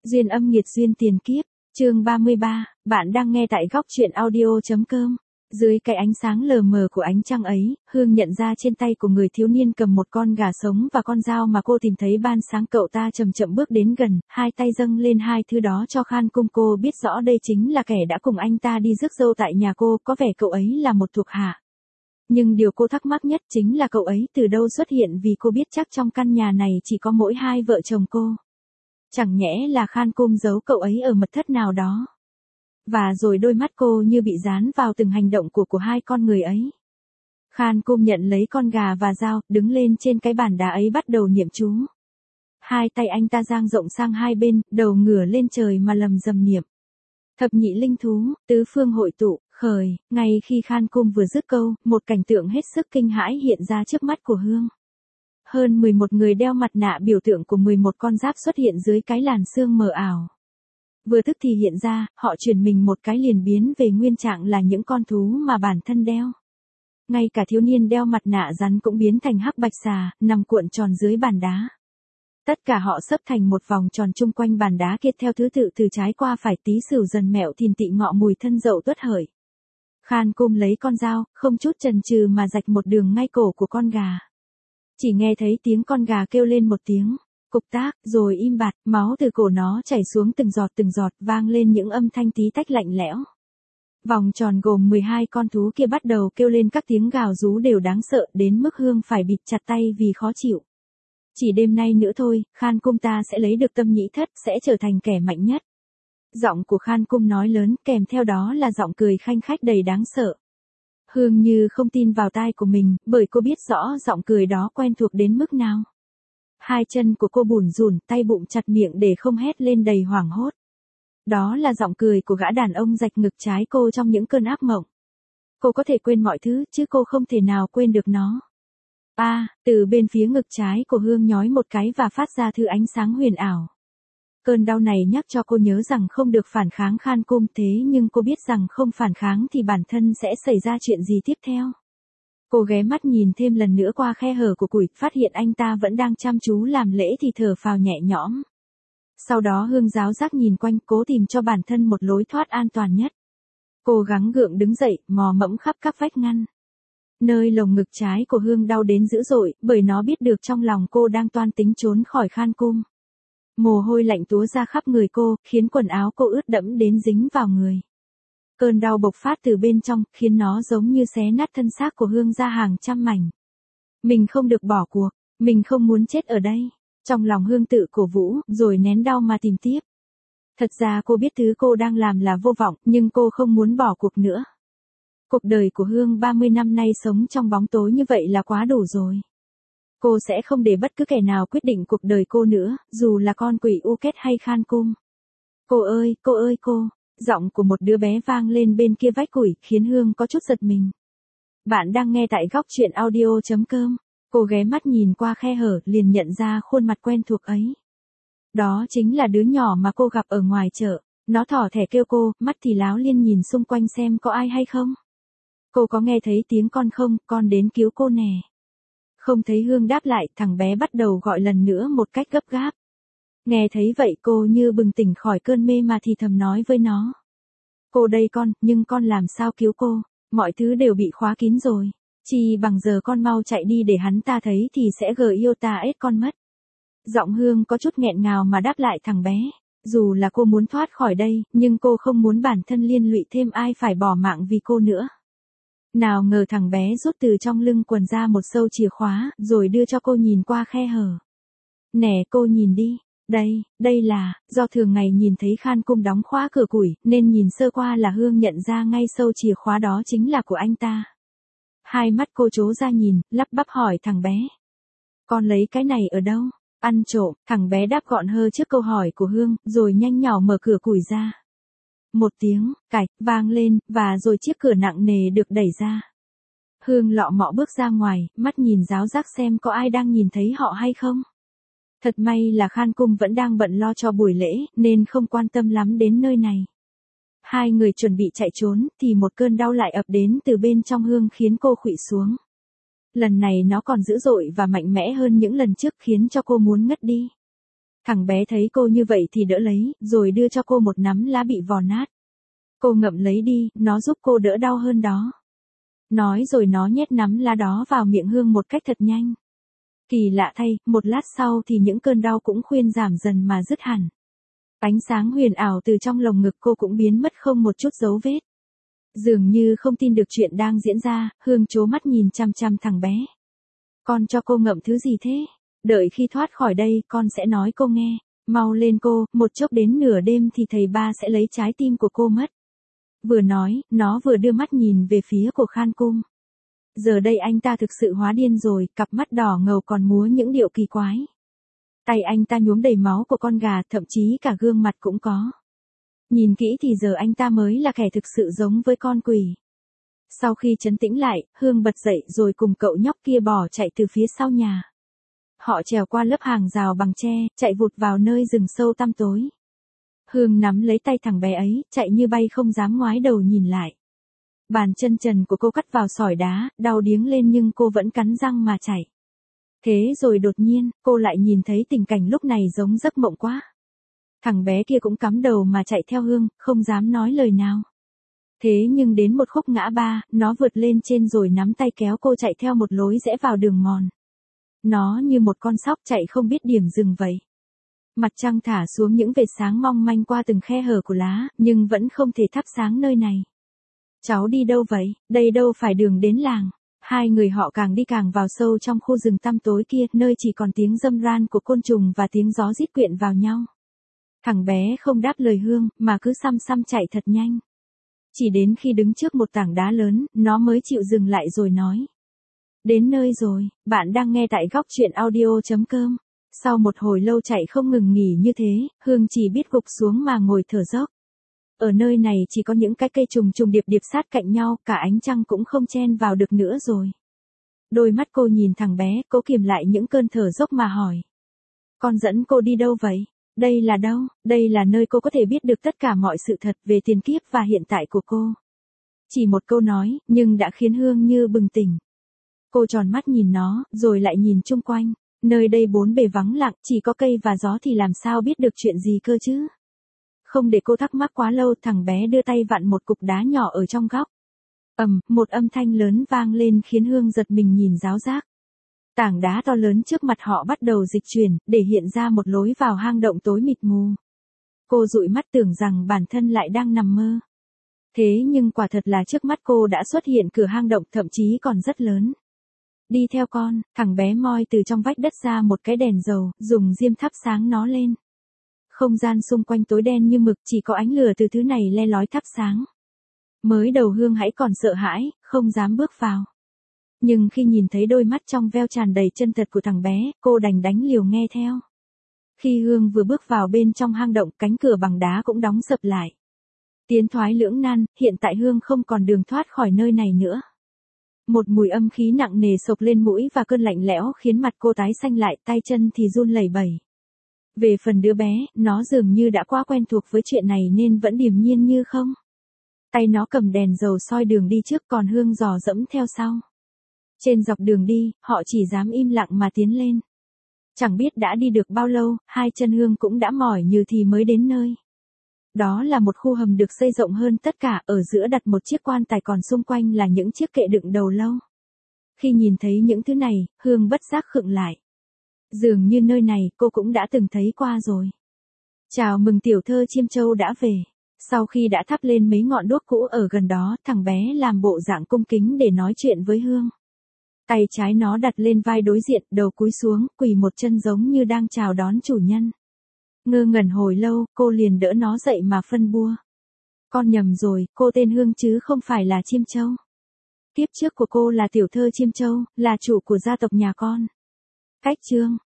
Duyên âm nghiệt duyên tiền kiếp, chương 33, bạn đang nghe tại góc truyện audio.com. Dưới cái ánh sáng lờ mờ của ánh trăng ấy, Hương nhận ra trên tay của người thiếu niên cầm một con gà sống và con dao mà cô tìm thấy ban sáng. Cậu ta chậm chậm bước đến gần, hai tay dâng lên hai thứ đó cho Khan Cung. Cô biết rõ đây chính là kẻ đã cùng anh ta đi rước dâu tại nhà cô, có vẻ cậu ấy là một thuộc hạ. Nhưng điều cô thắc mắc nhất chính là cậu ấy từ đâu xuất hiện, vì cô biết chắc trong căn nhà này chỉ có mỗi hai vợ chồng cô. Chẳng nhẽ là Khan Cung giấu cậu ấy ở mật thất nào đó. Và rồi đôi mắt cô như bị dán vào từng hành động của hai con người ấy. Khan Cung nhận lấy con gà và dao, đứng lên trên cái bàn đá ấy bắt đầu niệm chú. Hai tay anh ta dang rộng sang hai bên, đầu ngửa lên trời mà lầm rầm niệm. Thập nhị linh thú, tứ phương hội tụ, khởi. Ngay khi Khan Cung vừa dứt câu, một cảnh tượng hết sức kinh hãi hiện ra trước mắt của Hương. Hơn 11 người đeo mặt nạ biểu tượng của 11 con giáp xuất hiện dưới cái làn sương mờ ảo. Vừa tức thì hiện ra, họ chuyển mình một cái liền biến về nguyên trạng là những con thú mà bản thân đeo. Ngay cả thiếu niên đeo mặt nạ rắn cũng biến thành hắc bạch xà, nằm cuộn tròn dưới bàn đá. Tất cả họ xấp thành một vòng tròn chung quanh bàn đá kia theo thứ tự từ trái qua phải, Tý Sửu Dần Mẹo Thìn Tỵ Ngọ Mùi Thân Dậu Tuất Hợi. Khan Cung lấy con dao, không chút chần chừ mà rạch một đường ngay cổ của con gà. Chỉ nghe thấy tiếng con gà kêu lên một tiếng, cục tác, rồi im bặt, máu từ cổ nó chảy xuống từng giọt, vang lên những âm thanh tí tách lạnh lẽo. Vòng tròn gồm 12 con thú kia bắt đầu kêu lên các tiếng gào rú đều đáng sợ đến mức Hương phải bịt chặt tay vì khó chịu. Chỉ đêm nay nữa thôi, Khan Cung ta sẽ lấy được tâm nhĩ thất, sẽ trở thành kẻ mạnh nhất. Giọng của Khan Cung nói lớn, kèm theo đó là giọng cười khanh khách đầy đáng sợ. Hương như không tin vào tai của mình, bởi cô biết rõ giọng cười đó quen thuộc đến mức nào. Hai chân của cô bủn rủn, tay bụng chặt miệng để không hét lên đầy hoảng hốt. Đó là giọng cười của gã đàn ông rạch ngực trái cô trong những cơn ác mộng. Cô có thể quên mọi thứ, chứ cô không thể nào quên được nó. Từ bên phía ngực trái của Hương nhói một cái và phát ra thứ ánh sáng huyền ảo. Cơn đau này nhắc cho cô nhớ rằng không được phản kháng Khan Cung, thế nhưng cô biết rằng không phản kháng thì bản thân sẽ xảy ra chuyện gì tiếp theo. Cô ghé mắt nhìn thêm lần nữa qua khe hở của củi, phát hiện anh ta vẫn đang chăm chú làm lễ thì thở phào nhẹ nhõm. Sau đó Hương giáo giác nhìn quanh, cố tìm cho bản thân một lối thoát an toàn nhất. Cô gắng gượng đứng dậy, mò mẫm khắp các vách ngăn. Nơi lồng ngực trái của Hương đau đến dữ dội, bởi nó biết được trong lòng cô đang toan tính trốn khỏi Khan Cung. Mồ hôi lạnh túa ra khắp người cô, khiến quần áo cô ướt đẫm đến dính vào người. Cơn đau bộc phát từ bên trong, khiến nó giống như xé nát thân xác của Hương ra hàng trăm mảnh. Mình không được bỏ cuộc, mình không muốn chết ở đây. Trong lòng Hương tự cổ vũ, rồi nén đau mà tìm tiếp. Thật ra cô biết thứ cô đang làm là vô vọng, nhưng cô không muốn bỏ cuộc nữa. Cuộc đời của Hương 30 năm nay sống trong bóng tối như vậy là quá đủ rồi. Cô sẽ không để bất cứ kẻ nào quyết định cuộc đời cô nữa, dù là con quỷ U Kết hay Khan Cung. Cô ơi, cô. Giọng của một đứa bé vang lên bên kia vách củi, khiến Hương có chút giật mình. Bạn đang nghe tại góc truyện audio.com. Cô ghé mắt nhìn qua khe hở, liền nhận ra khuôn mặt quen thuộc ấy. Đó chính là đứa nhỏ mà cô gặp ở ngoài chợ. Nó thỏ thẻ kêu cô, mắt thì láo liên nhìn xung quanh xem có ai hay không. Cô có nghe thấy tiếng con không, con đến cứu cô nè. Không thấy Hương đáp lại, thằng bé bắt đầu gọi lần nữa một cách gấp gáp. Nghe thấy vậy cô như bừng tỉnh khỏi cơn mê mà thì thầm nói với nó. Cô đây con, nhưng con làm sao cứu cô, mọi thứ đều bị khóa kín rồi. Chỉ bằng giờ con mau chạy đi để hắn ta thấy thì sẽ yêu ta ết con mất. Giọng Hương có chút nghẹn ngào mà đáp lại thằng bé. Dù là cô muốn thoát khỏi đây, nhưng cô không muốn bản thân liên lụy thêm ai phải bỏ mạng vì cô nữa. Nào ngờ thằng bé rút từ trong lưng quần ra một sâu chìa khóa, rồi đưa cho cô nhìn qua khe hở. Nè cô nhìn đi, đây là, do thường ngày nhìn thấy Khan Cung đóng khóa cửa củi, nên nhìn sơ qua là Hương nhận ra ngay sâu chìa khóa đó chính là của anh ta. Hai mắt cô trố ra nhìn, lắp bắp hỏi thằng bé. Con lấy cái này ở đâu? Ăn trộm, thằng bé đáp gọn hơ trước câu hỏi của Hương, rồi nhanh nhỏ mở cửa củi ra. Một tiếng, cạch, vang lên, và rồi chiếc cửa nặng nề được đẩy ra. Hương lọ mọ bước ra ngoài, mắt nhìn giáo giác xem có ai đang nhìn thấy họ hay không. Thật may là Khan Cung vẫn đang bận lo cho buổi lễ, nên không quan tâm lắm đến nơi này. Hai người chuẩn bị chạy trốn, thì một cơn đau lại ập đến từ bên trong Hương khiến cô khuỵu xuống. Lần này nó còn dữ dội và mạnh mẽ hơn những lần trước khiến cho cô muốn ngất đi. Thằng bé thấy cô như vậy thì đỡ lấy, rồi đưa cho cô một nắm lá bị vò nát. Cô ngậm lấy đi, nó giúp cô đỡ đau hơn đó. Nói rồi nó nhét nắm lá đó vào miệng Hương một cách thật nhanh. Kỳ lạ thay, một lát sau thì những cơn đau cũng khuyên giảm dần mà dứt hẳn. Ánh sáng huyền ảo từ trong lồng ngực cô cũng biến mất không một chút dấu vết. Dường như không tin được chuyện đang diễn ra, Hương trố mắt nhìn chăm chăm thằng bé. Con cho cô ngậm thứ gì thế? Đợi khi thoát khỏi đây con sẽ nói cô nghe. Mau lên cô, một chốc đến nửa đêm thì thầy ba sẽ lấy trái tim của cô mất. Vừa nói, nó vừa đưa mắt nhìn về phía của Khan Cung. Giờ đây anh ta thực sự hóa điên rồi, cặp mắt đỏ ngầu còn múa những điệu kỳ quái. Tay anh ta nhuốm đầy máu của con gà, thậm chí cả gương mặt cũng có. Nhìn kỹ thì giờ anh ta mới là kẻ thực sự giống với con quỷ. Sau khi trấn tĩnh lại, Hương bật dậy rồi cùng cậu nhóc kia bỏ chạy từ phía sau nhà. Họ trèo qua lớp hàng rào bằng tre, chạy vụt vào nơi rừng sâu tăm tối. Hương nắm lấy tay thằng bé ấy, chạy như bay không dám ngoái đầu nhìn lại. Bàn chân trần của cô cắt vào sỏi đá, đau điếng lên nhưng cô vẫn cắn răng mà chạy. Thế rồi đột nhiên, cô lại nhìn thấy tình cảnh lúc này giống giấc mộng quá. Thằng bé kia cũng cắm đầu mà chạy theo Hương, không dám nói lời nào. Thế nhưng đến một khúc ngã ba, nó vượt lên trên rồi nắm tay kéo cô chạy theo một lối rẽ vào đường mòn. Nó như một con sóc chạy không biết điểm dừng vậy. Mặt trăng thả xuống những vệt sáng mong manh qua từng khe hở của lá, nhưng vẫn không thể thắp sáng nơi này. Cháu đi đâu vậy? Đây đâu phải đường đến làng. Hai người họ càng đi càng vào sâu trong khu rừng tăm tối kia, nơi chỉ còn tiếng râm ran của côn trùng và tiếng gió rít quyện vào nhau. Thằng bé không đáp lời Hương, mà cứ xăm xăm chạy thật nhanh. Chỉ đến khi đứng trước một tảng đá lớn, nó mới chịu dừng lại rồi nói. Đến nơi rồi, bạn đang nghe tại góc truyện audio.com. Sau một hồi lâu chạy không ngừng nghỉ như thế, Hương chỉ biết gục xuống mà ngồi thở dốc. Ở nơi này chỉ có những cái cây trùng trùng điệp điệp sát cạnh nhau, cả ánh trăng cũng không chen vào được nữa rồi. Đôi mắt cô nhìn thằng bé, cố kiềm lại những cơn thở dốc mà hỏi. Con dẫn cô đi đâu vậy? Đây là đâu? Đây là nơi cô có thể biết được tất cả mọi sự thật về tiền kiếp và hiện tại của cô. Chỉ một câu nói, nhưng đã khiến Hương như bừng tỉnh. Cô tròn mắt nhìn nó, rồi lại nhìn chung quanh. Nơi đây bốn bề vắng lặng, chỉ có cây và gió thì làm sao biết được chuyện gì cơ chứ? Không để cô thắc mắc quá lâu, thằng bé đưa tay vặn một cục đá nhỏ ở trong góc. Một âm thanh lớn vang lên khiến Hương giật mình nhìn ráo rác. Tảng đá to lớn trước mặt họ bắt đầu dịch chuyển, để hiện ra một lối vào hang động tối mịt mù. Cô dụi mắt tưởng rằng bản thân lại đang nằm mơ. Thế nhưng quả thật là trước mắt cô đã xuất hiện cửa hang động, thậm chí còn rất lớn. Đi theo con, thằng bé moi từ trong vách đất ra một cái đèn dầu, dùng diêm thắp sáng nó lên. Không gian xung quanh tối đen như mực, chỉ có ánh lửa từ thứ này le lói thắp sáng. Mới đầu Hương hãy còn sợ hãi, không dám bước vào. Nhưng khi nhìn thấy đôi mắt trong veo tràn đầy chân thật của thằng bé, cô đành đánh liều nghe theo. Khi Hương vừa bước vào bên trong hang động, cánh cửa bằng đá cũng đóng sập lại. Tiến thoái lưỡng nan, hiện tại Hương không còn đường thoát khỏi nơi này nữa. Một mùi âm khí nặng nề xộc lên mũi và cơn lạnh lẽo khiến mặt cô tái xanh lại, tay chân thì run lẩy bẩy. Về phần đứa bé, nó dường như đã quá quen thuộc với chuyện này nên vẫn điềm nhiên như không. Tay nó cầm đèn dầu soi đường đi trước, còn Hương dò dẫm theo sau. Trên dọc đường đi, họ chỉ dám im lặng mà tiến lên. Chẳng biết đã đi được bao lâu, hai chân Hương cũng đã mỏi nhừ thì mới đến nơi. Đó là một khu hầm được xây rộng hơn tất cả, ở giữa đặt một chiếc quan tài, còn xung quanh là những chiếc kệ đựng đầu lâu. Khi nhìn thấy những thứ này, Hương bất giác khựng lại. Dường như nơi này cô cũng đã từng thấy qua rồi. Chào mừng tiểu thơ Chiêm Châu đã về. Sau khi đã thắp lên mấy ngọn đuốc cũ ở gần đó, thằng bé làm bộ dạng cung kính để nói chuyện với Hương. Tay trái nó đặt lên vai đối diện, đầu cúi xuống, quỳ một chân giống như đang chào đón chủ nhân. Ngơ ngẩn hồi lâu, cô liền đỡ nó dậy mà phân bua. Con nhầm rồi, cô tên Hương chứ không phải là Chiêm Châu. Kiếp trước của cô là tiểu thơ Chiêm Châu, là chủ của gia tộc nhà con. Cách chương